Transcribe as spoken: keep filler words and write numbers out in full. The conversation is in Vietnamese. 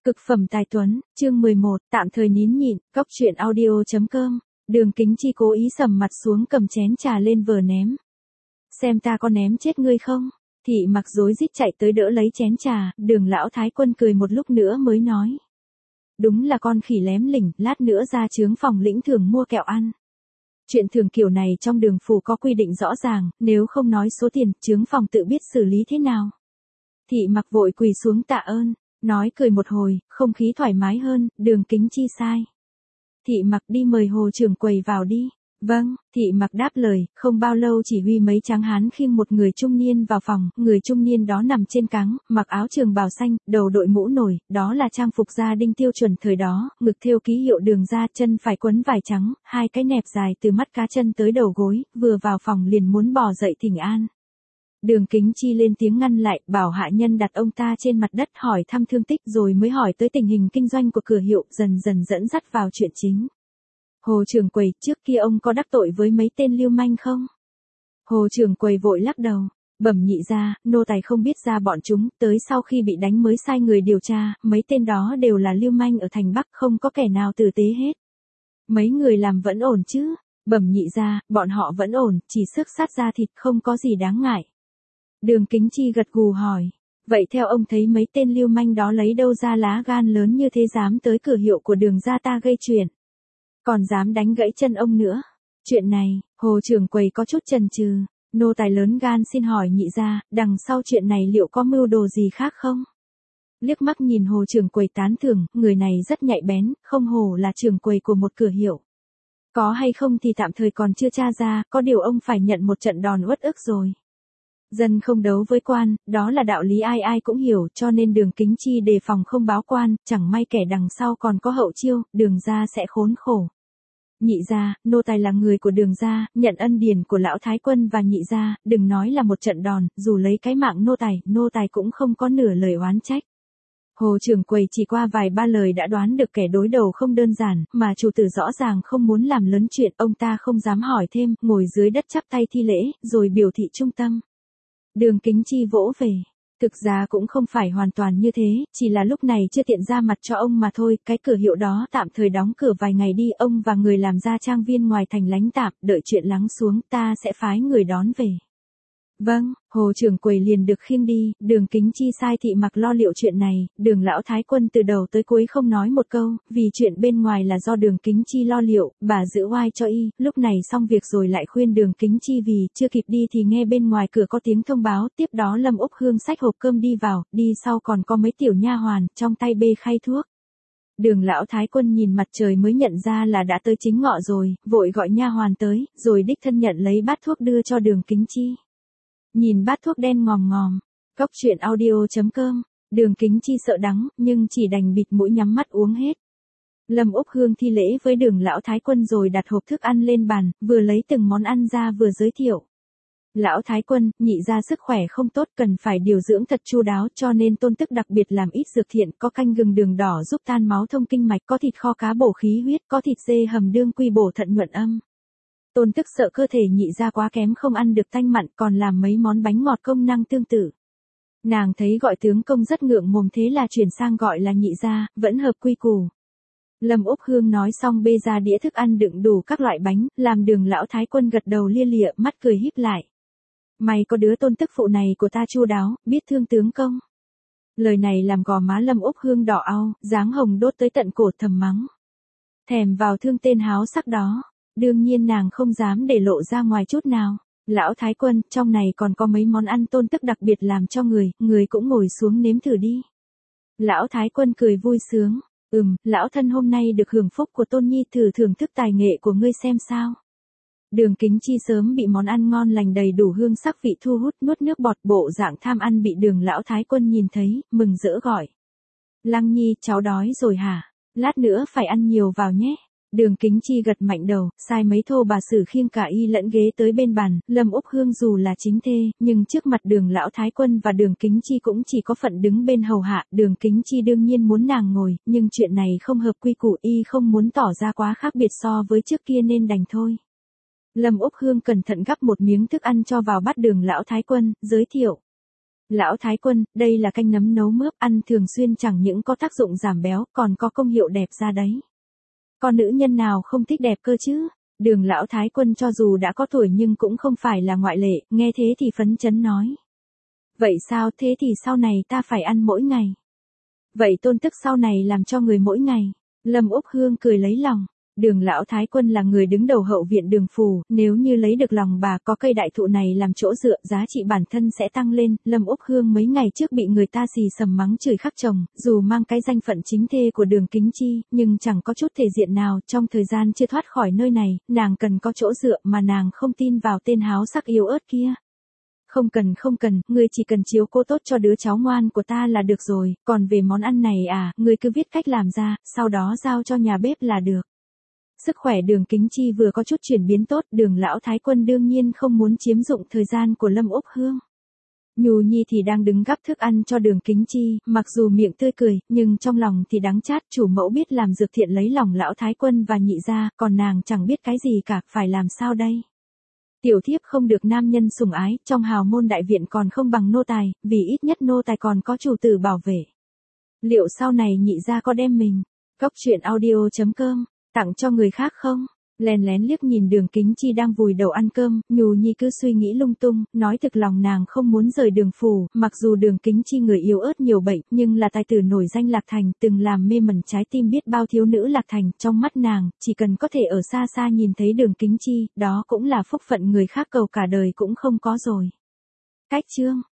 Cực phẩm tài tuấn, chương mười một, tạm thời nín nhịn, cóc truyện audio chấm com. Đường Kính Chi cố ý sầm mặt xuống cầm chén trà lên vờ ném. Xem ta có ném chết ngươi không? Thị Mặc rối rít chạy tới đỡ lấy chén trà, Đường lão thái quân cười một lúc nữa mới nói. Đúng là con khỉ lém lỉnh, lát nữa ra chướng phòng lĩnh thưởng mua kẹo ăn. Chuyện thường kiểu này trong Đường phủ có quy định rõ ràng, nếu không nói số tiền, chướng phòng tự biết xử lý thế nào. Thị Mặc vội quỳ xuống tạ ơn. Nói cười một hồi, không khí thoải mái hơn, Đường Kính Chi sai. Thị Mặc đi mời Hồ trưởng quầy vào đi. Vâng, Thị Mặc đáp lời, không bao lâu chỉ huy mấy tráng hán khiêng một người trung niên vào phòng, người trung niên đó nằm trên cáng, mặc áo trường bào xanh, đầu đội mũ nổi, đó là trang phục gia đình tiêu chuẩn thời đó, ngực thêu ký hiệu Đường gia, chân phải quấn vải trắng, hai cái nẹp dài từ mắt cá chân tới đầu gối, vừa vào phòng liền muốn bò dậy thỉnh an. Đường Kính Chi lên tiếng ngăn lại, bảo hạ nhân đặt ông ta trên mặt đất hỏi thăm thương tích rồi mới hỏi tới tình hình kinh doanh của cửa hiệu, dần dần dẫn dắt vào chuyện chính. Hồ trưởng quầy, trước kia ông có đắc tội với mấy tên lưu manh không? Hồ trưởng quầy vội lắc đầu, bẩm nhị ra, nô tài không biết ra bọn chúng, tới sau khi bị đánh mới sai người điều tra, mấy tên đó đều là lưu manh ở thành Bắc, không có kẻ nào tử tế hết. Mấy người làm vẫn ổn chứ? Bẩm nhị ra, bọn họ vẫn ổn, chỉ xước sát da thịt, không có gì đáng ngại. Đường Kính Chi gật gù hỏi, vậy theo ông thấy mấy tên lưu manh đó lấy đâu ra lá gan lớn như thế dám tới cửa hiệu của Đường gia ta gây chuyện, còn dám đánh gãy chân ông nữa. Chuyện này, Hồ trưởng quầy có chút chần chừ, nô tài lớn gan xin hỏi nhị gia, đằng sau chuyện này liệu có mưu đồ gì khác không? Liếc mắt nhìn Hồ trưởng quầy tán thưởng, người này rất nhạy bén, không hổ là trưởng quầy của một cửa hiệu. Có hay không thì tạm thời còn chưa tra ra, có điều ông phải nhận một trận đòn uất ức rồi. Dân không đấu với quan, đó là đạo lý ai ai cũng hiểu, cho nên Đường Kính Chi đề phòng không báo quan, chẳng may kẻ đằng sau còn có hậu chiêu, Đường gia sẽ khốn khổ. Nhị gia, nô tài là người của Đường gia, nhận ân điển của lão thái quân và nhị gia, đừng nói là một trận đòn, dù lấy cái mạng nô tài, nô tài cũng không có nửa lời oán trách. Hồ trưởng quầy chỉ qua vài ba lời đã đoán được kẻ đối đầu không đơn giản, mà chủ tử rõ ràng không muốn làm lớn chuyện, ông ta không dám hỏi thêm, ngồi dưới đất chắp tay thi lễ, rồi biểu thị trung tâm. Đường Kính Chi vỗ về. Thực ra cũng không phải hoàn toàn như thế, chỉ là lúc này chưa tiện ra mặt cho ông mà thôi, cái cửa hiệu đó tạm thời đóng cửa vài ngày đi, ông và người làm gia trang viên ngoài thành lánh tạm, đợi chuyện lắng xuống, ta sẽ phái người đón về. Vâng, Hồ trưởng quầy liền được khiêng đi, Đường Kính Chi sai Thị Mặc lo liệu chuyện này, Đường lão thái quân từ đầu tới cuối không nói một câu, vì chuyện bên ngoài là do Đường Kính Chi lo liệu, bà giữ oai cho y, lúc này xong việc rồi lại khuyên Đường Kính Chi vì chưa kịp đi thì nghe bên ngoài cửa có tiếng thông báo, tiếp đó Lâm Úc Hương xách hộp cơm đi vào, đi sau còn có mấy tiểu nha hoàn, trong tay bê khay thuốc. Đường lão thái quân nhìn mặt trời mới nhận ra là đã tới chính ngọ rồi, vội gọi nha hoàn tới, rồi đích thân nhận lấy bát thuốc đưa cho Đường Kính Chi. Nhìn bát thuốc đen ngòm ngòm, cóc truyện audio chấm com, Đường Kính Chi sợ đắng, nhưng chỉ đành bịt mũi nhắm mắt uống hết. Lâm Úc Hương thi lễ với Đường lão thái quân rồi đặt hộp thức ăn lên bàn, vừa lấy từng món ăn ra vừa giới thiệu. Lão thái quân, nhị gia sức khỏe không tốt, cần phải điều dưỡng thật chu đáo, cho nên tôn tức đặc biệt làm ít dược thiện, có canh gừng đường đỏ giúp tan máu thông kinh mạch, có thịt kho cá bổ khí huyết, có thịt dê hầm đương quy bổ thận nhuận âm. Tôn tức sợ cơ thể nhị gia quá kém không ăn được tanh mặn, còn làm mấy món bánh ngọt công năng tương tự. Nàng thấy gọi tướng công rất ngượng mồm, thế là chuyển sang gọi là nhị gia, vẫn hợp quy củ. Lâm Úc Hương nói xong bê ra đĩa thức ăn đựng đủ các loại bánh, làm Đường lão thái quân gật đầu lia lịa, mắt cười híp lại. Mày có đứa tôn tức phụ này của ta chu đáo, biết thương tướng công. Lời này làm gò má Lâm Úc Hương đỏ au, dáng hồng đốt tới tận cổ, thầm mắng. Thèm vào thương tên háo sắc đó. Đương nhiên nàng không dám để lộ ra ngoài chút nào. Lão thái quân, trong này còn có mấy món ăn tôn tức đặc biệt làm cho người, người cũng ngồi xuống nếm thử đi. Lão thái quân cười vui sướng. Ừm, lão thân hôm nay được hưởng phúc của tôn nhi, thử thưởng thức tài nghệ của ngươi xem sao. Đường Kính Chi sớm bị món ăn ngon lành đầy đủ hương sắc vị thu hút, nuốt nước bọt, bộ dạng tham ăn bị Đường lão thái quân nhìn thấy, mừng rỡ gọi. Lăng nhi, cháu đói rồi hả? Lát nữa phải ăn nhiều vào nhé. Đường Kính Chi gật mạnh đầu, sai mấy thô bà sử khiêng cả y lẫn ghế tới bên bàn, Lâm Úc Hương dù là chính thê, nhưng trước mặt Đường lão thái quân và Đường Kính Chi cũng chỉ có phận đứng bên hầu hạ, Đường Kính Chi đương nhiên muốn nàng ngồi, nhưng chuyện này không hợp quy củ, y không muốn tỏ ra quá khác biệt so với trước kia nên đành thôi. Lâm Úc Hương cẩn thận gắp một miếng thức ăn cho vào bát Đường lão thái quân, giới thiệu. Lão Thái Quân, đây là canh nấm nấu mướp ăn thường xuyên chẳng những có tác dụng giảm béo còn có công hiệu đẹp da đấy. Con nữ nhân nào không thích đẹp cơ chứ? Đường Lão Thái Quân cho dù đã có tuổi nhưng cũng không phải là ngoại lệ, nghe thế thì phấn chấn nói. Vậy sao, thế thì sau này ta phải ăn mỗi ngày. Vậy tôn tức sau này làm cho người mỗi ngày. Lâm Úc Hương cười lấy lòng. Đường Lão Thái Quân là người đứng đầu hậu viện Đường phủ, nếu như lấy được lòng bà có cây đại thụ này làm chỗ dựa, giá trị bản thân sẽ tăng lên. Lâm Úc Hương mấy ngày trước bị người ta xì sầm mắng chửi khắc chồng, dù mang cái danh phận chính thê của Đường Kính Chi, nhưng chẳng có chút thể diện nào. Trong thời gian chưa thoát khỏi nơi này, nàng cần có chỗ dựa mà nàng không tin vào tên háo sắc yếu ớt kia. Không cần không cần, ngươi chỉ cần chiếu cố tốt cho đứa cháu ngoan của ta là được rồi, còn về món ăn này à, ngươi cứ viết cách làm ra, sau đó giao cho nhà bếp là được. Sức khỏe Đường Kính Chi vừa có chút chuyển biến tốt, Đường Lão Thái Quân đương nhiên không muốn chiếm dụng thời gian của Lâm Úc Hương. Nhù Nhi thì đang đứng gắp thức ăn cho Đường Kính Chi, mặc dù miệng tươi cười, nhưng trong lòng thì đắng chát. Chủ mẫu biết làm dược thiện lấy lòng Lão Thái Quân và nhị gia, còn nàng chẳng biết cái gì cả, phải làm sao đây? Tiểu thiếp không được nam nhân sủng ái, trong hào môn đại viện còn không bằng nô tài, vì ít nhất nô tài còn có chủ tử bảo vệ. Liệu sau này nhị gia có đem mình, Cốc truyện audio chấm com, tặng cho người khác không? Lén lén liếc nhìn Đường Kính Chi đang vùi đầu ăn cơm, Nhù Nhi cứ suy nghĩ lung tung, nói thực lòng nàng không muốn rời Đường phủ, mặc dù Đường Kính Chi người yếu ớt nhiều bệnh, nhưng là tài tử nổi danh Lạc Thành, từng làm mê mẩn trái tim biết bao thiếu nữ Lạc Thành, trong mắt nàng, chỉ cần có thể ở xa xa nhìn thấy Đường Kính Chi, đó cũng là phúc phận người khác cầu cả đời cũng không có rồi. Cách chương